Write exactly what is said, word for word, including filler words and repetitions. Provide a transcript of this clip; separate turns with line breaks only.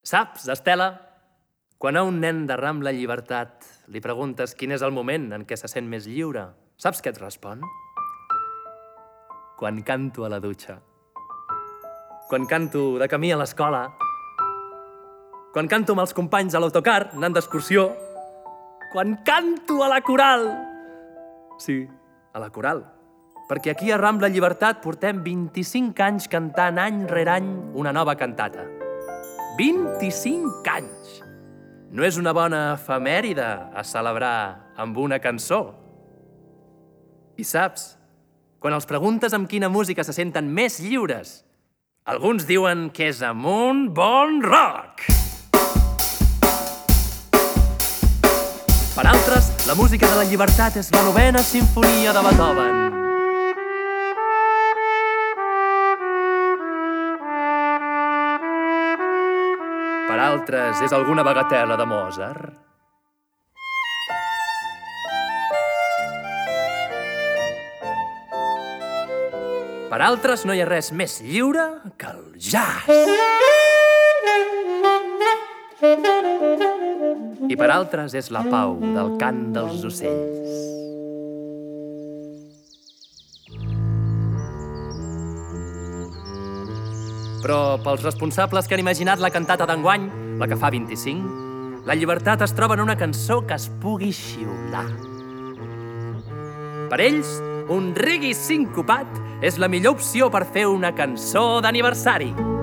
Saps, Estela, quan a un nen de Rambla Llibertat li preguntes quin és el moment en què se sent més lliure, saps què et respon? Quan canto a la dutxa. Quan canto de camí a l'escola. Quan canto amb els companys a l'autocar, anant d'excursió. Quan canto a la coral. Sí, a la coral. Perquè aquí a Rambla Llibertat portem vint-i-cinc anys cantant any rere any una nova cantata. vint-i-cinc anys! No és una bona efemèride a celebrar amb una cançó. I saps, quan els preguntes amb quina música se senten més lliures, alguns diuen que és amb un bon rock. Per altres, la música de la llibertat és la novena simfonia de Beethoven. Per altres, és alguna bagatela de Mozart. Per altres, no hi ha res més lliure que el jazz. I per altres és la pau del cant dels ocells. Però pels responsables que han imaginat la cantata d'enguany, la que fa vint-i-cinc, la llibertat es troba en una cançó que es pugui xiular. Per ells, un reggae sincopat és la millor opció per fer una cançó d'aniversari.